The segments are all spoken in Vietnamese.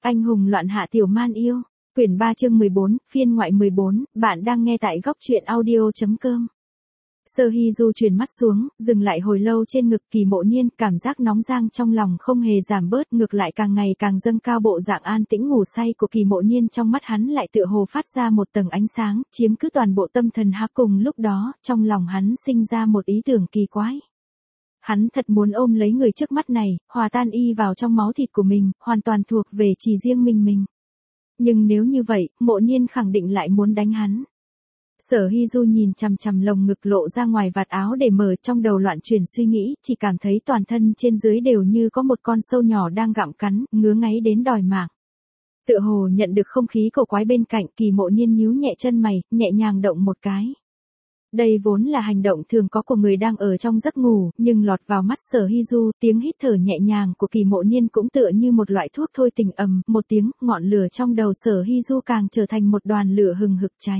Anh hùng loạn hạ tiểu man yêu. Quyển 3 chương 14, phiên ngoại 14, bạn đang nghe tại góc truyện audio.com. Sở Hy Du chuyển mắt xuống, dừng lại hồi lâu trên ngực Kỳ Mộ Niên, cảm giác nóng rang trong lòng không hề giảm bớt, ngược lại càng ngày càng dâng cao. Bộ dạng an tĩnh ngủ say của Kỳ Mộ Niên trong mắt hắn lại tựa hồ phát ra một tầng ánh sáng, chiếm cứ toàn bộ tâm thần hắn. Cùng lúc đó, trong lòng hắn sinh ra một ý tưởng kỳ quái. Hắn thật muốn ôm lấy người trước mắt này, hòa tan y vào trong máu thịt của mình, hoàn toàn thuộc về chỉ riêng mình. Nhưng nếu như vậy, Mộ Niên khẳng định lại muốn đánh hắn. Sở Hy Du nhìn chằm chằm lồng ngực lộ ra ngoài vạt áo để mở, trong đầu loạn chuyển suy nghĩ, chỉ cảm thấy toàn thân trên dưới đều như có một con sâu nhỏ đang gặm cắn, ngứa ngáy đến đòi mạng. Tựa hồ nhận được không khí cổ quái bên cạnh, Kỳ Mộ Niên nhíu nhẹ chân mày, nhẹ nhàng động một cái. Đây vốn là hành động thường có của người đang ở trong giấc ngủ, nhưng lọt vào mắt Sở Hy Du, tiếng hít thở nhẹ nhàng của Kỳ Mộ Niên cũng tựa như một loại thuốc thôi tình. Một tiếng, ngọn lửa trong đầu Sở Hy Du càng trở thành một đoàn lửa hừng hực cháy.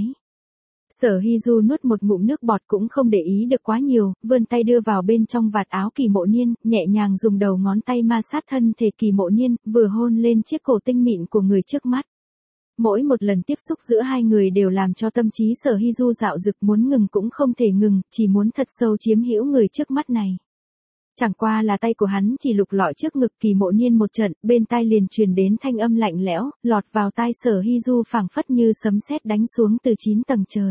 Sở Hy Du nuốt một ngụm nước bọt cũng không để ý được quá nhiều, vươn tay đưa vào bên trong vạt áo Kỳ Mộ Niên, nhẹ nhàng dùng đầu ngón tay ma sát thân thể Kỳ Mộ Niên, vừa hôn lên chiếc cổ tinh mịn của người trước mắt. Mỗi một lần tiếp xúc giữa hai người đều làm cho tâm trí Sở Hy Du dạo dực, muốn ngừng cũng không thể ngừng, chỉ muốn thật sâu chiếm hữu người trước mắt này. Chẳng qua là tay của hắn chỉ lục lọi trước ngực Kỳ Mộ Niên một trận, bên tai liền truyền đến thanh âm lạnh lẽo, lọt vào tai Sở Hy Du phảng phất như sấm sét đánh xuống từ 9 tầng trời.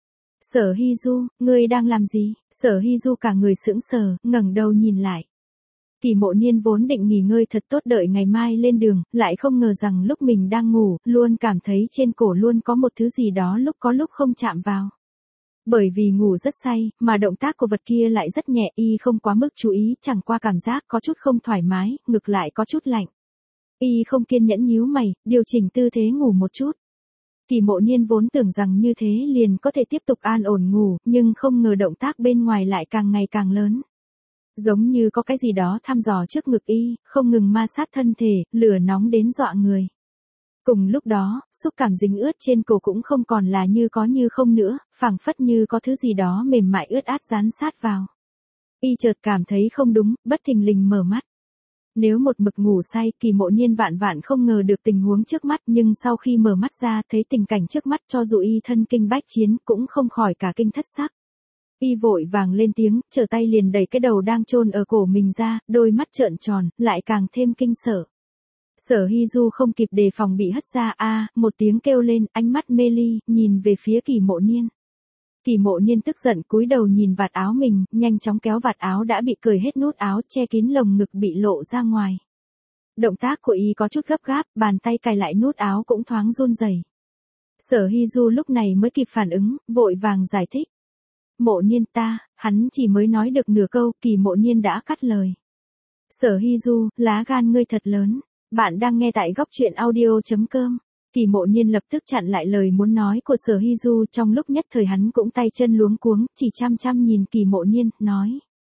Sở Hy Du, ngươi đang làm gì? Sở Hy Du cả người sững sờ, ngẩng đầu nhìn lại. Kỳ Mộ Niên vốn định nghỉ ngơi thật tốt đợi ngày mai lên đường, lại không ngờ rằng lúc mình đang ngủ, luôn cảm thấy trên cổ luôn có một thứ gì đó lúc có lúc không chạm vào. Bởi vì ngủ rất say, mà động tác của vật kia lại rất nhẹ, y không quá mức chú ý, chẳng qua cảm giác có chút không thoải mái, ngực lại có chút lạnh. Y không kiên nhẫn nhíu mày, điều chỉnh tư thế ngủ một chút. Kỳ Mộ Niên vốn tưởng rằng như thế liền có thể tiếp tục an ổn ngủ, nhưng không ngờ động tác bên ngoài lại càng ngày càng lớn. Giống như có cái gì đó thăm dò trước ngực y, không ngừng ma sát thân thể, lửa nóng đến dọa người. Cùng lúc đó, xúc cảm dính ướt trên cổ cũng không còn là như có như không nữa, phảng phất như có thứ gì đó mềm mại ướt át dán sát vào. Y chợt cảm thấy không đúng, bất thình lình mở mắt. Nếu một mực ngủ say, Kỳ Mộ Niên vạn vạn không ngờ được tình huống trước mắt, nhưng sau khi mở mắt ra thấy tình cảnh trước mắt, cho dù y thân kinh bách chiến cũng không khỏi cả kinh thất sắc. Y vội vàng lên tiếng, trở tay liền đẩy cái đầu đang chôn ở cổ mình ra, đôi mắt trợn tròn, lại càng thêm kinh sợ. Sở Hy Du không kịp đề phòng bị hất ra, một tiếng kêu lên, ánh mắt mê ly, nhìn về phía Kỳ Mộ Niên. Kỳ Mộ Niên tức giận cúi đầu nhìn vạt áo mình, nhanh chóng kéo vạt áo đã bị cởi hết nút áo, che kín lồng ngực bị lộ ra ngoài. Động tác của y có chút gấp gáp, bàn tay cài lại nút áo cũng thoáng run rẩy. Sở Hy Du lúc này mới kịp phản ứng, vội vàng giải thích. Mộ Niên hắn chỉ mới nói được nửa câu, Kỳ Mộ Niên đã cắt lời. Sở Hy Du, lá gan ngươi thật lớn. Bạn đang nghe tại góc truyện audio.com. Kỳ Mộ Niên lập tức chặn lại lời muốn nói của Sở Hy Du, trong lúc nhất thời hắn cũng tay chân luống cuống, chỉ chăm chăm nhìn Kỳ Mộ Niên, nói.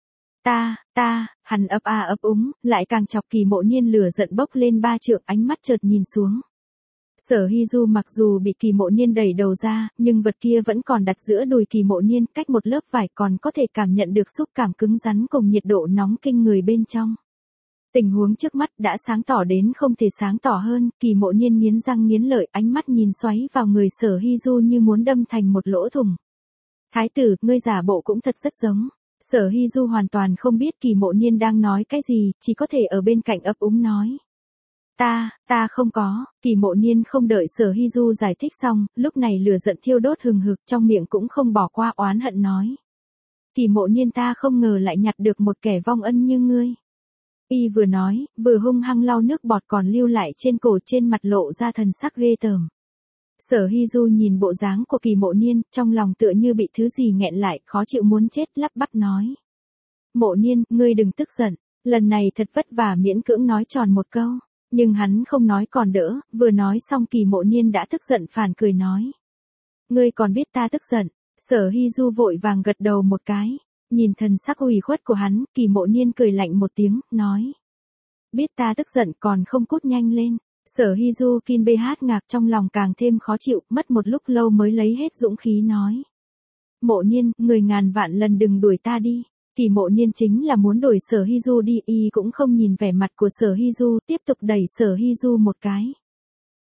Hắn ấp úng, lại càng chọc Kỳ Mộ Niên lửa giận bốc lên 3 trượng, ánh mắt chợt nhìn xuống. Sở Hy Du mặc dù bị Kỳ Mộ Niên đẩy đầu ra, nhưng vật kia vẫn còn đặt giữa đùi Kỳ Mộ Niên, cách một lớp vải còn có thể cảm nhận được xúc cảm cứng rắn cùng nhiệt độ nóng kinh người bên trong. Tình huống trước mắt đã sáng tỏ đến không thể sáng tỏ hơn, Kỳ Mộ Niên nghiến răng nghiến lợi, ánh mắt nhìn xoáy vào người Sở Hy Du như muốn đâm thành một lỗ thủng. Thái tử, ngươi giả bộ cũng thật rất giống. Sở Hy Du hoàn toàn không biết Kỳ Mộ Niên đang nói cái gì, chỉ có thể ở bên cạnh ấp úng nói. Ta không có. Kỳ Mộ Niên không đợi Sở Hy Du giải thích xong, lúc này lửa giận thiêu đốt hừng hực, trong miệng cũng không bỏ qua oán hận nói. Kỳ Mộ Niên, ta không ngờ lại nhặt được một kẻ vong ân như ngươi. Y vừa nói, vừa hung hăng lau nước bọt còn lưu lại trên cổ, trên mặt lộ ra thần sắc ghê tởm. Sở Hy Du nhìn bộ dáng của Kỳ Mộ Niên, trong lòng tựa như bị thứ gì nghẹn lại, khó chịu muốn chết, lắp bắp nói. Mộ Niên, ngươi đừng tức giận, lần này thật vất vả miễn cưỡng nói tròn một câu. Nhưng hắn không nói còn đỡ, vừa nói xong Kỳ Mộ Niên đã tức giận phản cười nói. Ngươi còn biết ta tức giận. Sở Hy Du vội vàng gật đầu một cái. Nhìn thần sắc ủy khuất của hắn, Kỳ Mộ Niên cười lạnh một tiếng, nói. Biết ta tức giận còn không cút nhanh lên. Sở Hy Du kin bê hát ngạc, trong lòng càng thêm khó chịu, mất một lúc lâu mới lấy hết dũng khí nói. Mộ Niên, người ngàn vạn lần đừng đuổi ta đi. Kỳ Mộ Niên chính là muốn đuổi Sở Hy Du đi, y cũng không nhìn vẻ mặt của Sở Hy Du, tiếp tục đẩy Sở Hy Du một cái.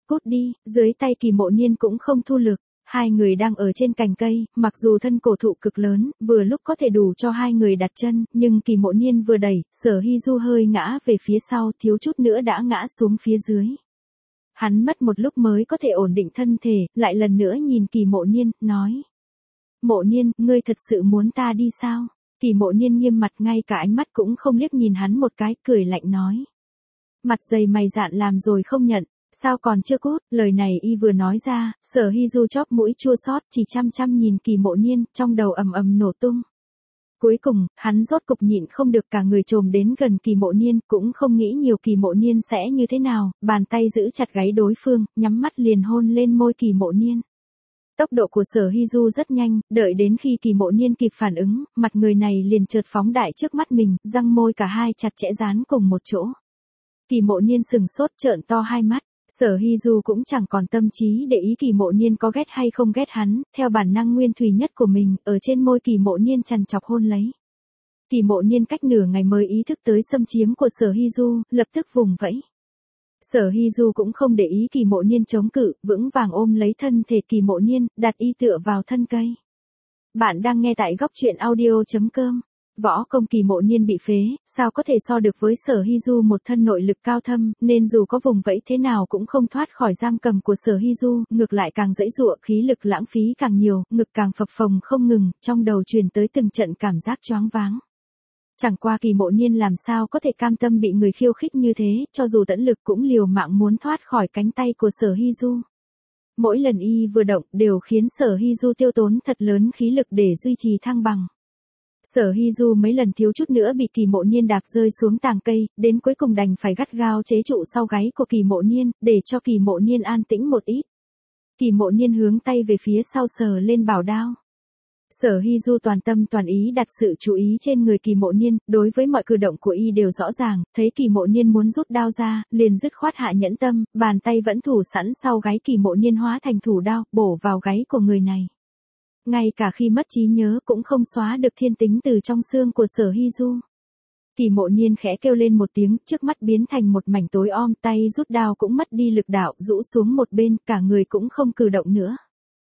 cút đi, dưới tay Kỳ Mộ Niên cũng không thu lực. Hai người đang ở trên cành cây, mặc dù thân cổ thụ cực lớn, vừa lúc có thể đủ cho hai người đặt chân, nhưng Kỳ Mộ Niên vừa đẩy, Sở Hy Du hơi ngã về phía sau, thiếu chút nữa đã ngã xuống phía dưới. Hắn mất một lúc mới có thể ổn định thân thể, lại lần nữa nhìn Kỳ Mộ Niên, nói. Mộ Niên, ngươi thật sự muốn ta đi sao? Kỳ Mộ Niên nghiêm mặt, ngay cả ánh mắt cũng không liếc nhìn hắn một cái, cười lạnh nói. Mặt dày mày dạn làm rồi không nhận, sao còn chưa cút? Lời này y vừa nói ra, Sở Hy Du chóp mũi chua xót, chỉ chăm chăm nhìn Kỳ Mộ Niên, trong đầu ầm ầm nổ tung. Cuối cùng, hắn rốt cục nhịn không được, cả người trồm đến gần Kỳ Mộ Niên, cũng không nghĩ nhiều Kỳ Mộ Niên sẽ như thế nào, bàn tay giữ chặt gáy đối phương, nhắm mắt liền hôn lên môi Kỳ Mộ Niên. Tốc độ của Sở Hy Du rất nhanh, đợi đến khi Kỳ Mộ Niên kịp phản ứng, mặt người này liền chợt phóng đại trước mắt mình, răng môi cả hai chặt chẽ dán cùng một chỗ. Kỳ Mộ Niên sừng sốt, trợn to hai mắt. Sở Hy Du cũng chẳng còn tâm trí để ý Kỳ Mộ Niên có ghét hay không ghét hắn, theo bản năng nguyên thủy nhất của mình, ở trên môi Kỳ Mộ Niên trằn trọc hôn lấy. Kỳ Mộ Niên cách nửa ngày mới ý thức tới xâm chiếm của Sở Hy Du, lập tức vùng vẫy. Sở Hy Du cũng không để ý Kỳ Mộ Niên chống cự, vững vàng ôm lấy thân thể Kỳ Mộ Niên, đặt y tựa vào thân cây. Bạn đang nghe tại góc truyện audio.com. Võ công Kỳ Mộ Niên bị phế, sao có thể so được với Sở Hy Du một thân nội lực cao thâm, nên dù có vùng vẫy thế nào cũng không thoát khỏi giam cầm của Sở Hy Du, ngược lại càng dãy dụa, khí lực lãng phí càng nhiều, ngực càng phập phồng không ngừng, trong đầu truyền tới từng trận cảm giác choáng váng. Chẳng qua Kỳ Mộ Niên làm sao có thể cam tâm bị người khiêu khích như thế, cho dù tận lực cũng liều mạng muốn thoát khỏi cánh tay của Sở Hy Du. Mỗi lần y vừa động đều khiến Sở Hy Du tiêu tốn thật lớn khí lực để duy trì thăng bằng. Sở Hy Du mấy lần thiếu chút nữa bị Kỳ Mộ Niên đạp rơi xuống tàng cây, đến cuối cùng đành phải gắt gao chế trụ sau gáy của Kỳ Mộ Niên, để cho Kỳ Mộ Niên an tĩnh một ít. Kỳ Mộ Niên hướng tay về phía sau sờ lên bảo đao. Sở Hy Du toàn tâm toàn ý đặt sự chú ý trên người Kỳ Mộ Niên, đối với mọi cử động của y đều rõ ràng, thấy Kỳ Mộ Niên muốn rút đao ra, liền dứt khoát hạ nhẫn tâm, bàn tay vẫn thủ sẵn sau gáy Kỳ Mộ Niên hóa thành thủ đao, bổ vào gáy của người này. Ngay cả khi mất trí nhớ cũng không xóa được thiên tính từ trong xương của Sở Hy Du. Kỳ Mộ Niên khẽ kêu lên một tiếng, trước mắt biến thành một mảnh tối om, tay rút đao cũng mất đi lực đạo, rũ xuống một bên, cả người cũng không cử động nữa.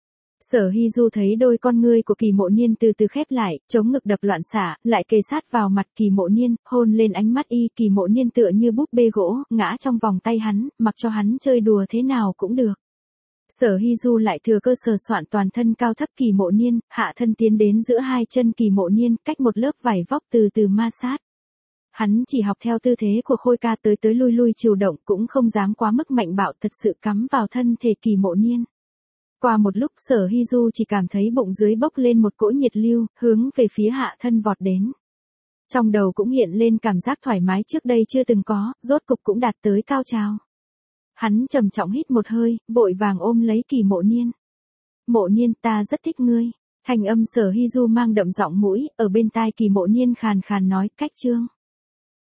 Sở Hy Du thấy đôi con ngươi của Kỳ Mộ Niên từ từ khép lại, chống ngực đập loạn xạ, lại kề sát vào mặt Kỳ Mộ Niên, hôn lên ánh mắt y. Kỳ Mộ Niên tựa như búp bê gỗ, ngã trong vòng tay hắn, mặc cho hắn chơi đùa thế nào cũng được. Sở Hy Du lại thừa cơ sờ soạn toàn thân cao thấp Kỳ Mộ Niên, hạ thân tiến đến giữa hai chân Kỳ Mộ Niên, cách một lớp vải vóc từ từ ma sát. Hắn chỉ học theo tư thế của Khôi Ca tới lui lui chiều động, cũng không dám quá mức mạnh bạo, thật sự cắm vào thân thể Kỳ Mộ Niên. Qua một lúc Sở Hy Du chỉ cảm thấy bụng dưới bốc lên một cỗ nhiệt lưu, hướng về phía hạ thân vọt đến. Trong đầu cũng hiện lên cảm giác thoải mái trước đây chưa từng có, rốt cục cũng đạt tới cao trào. Hắn trầm trọng hít một hơi, vội vàng ôm lấy Kỳ Mộ Niên. Mộ Niên, ta rất thích ngươi. Thanh âm Sở Hy Du mang đậm giọng mũi, ở bên tai Kỳ Mộ Niên khàn khàn nói, cách chương.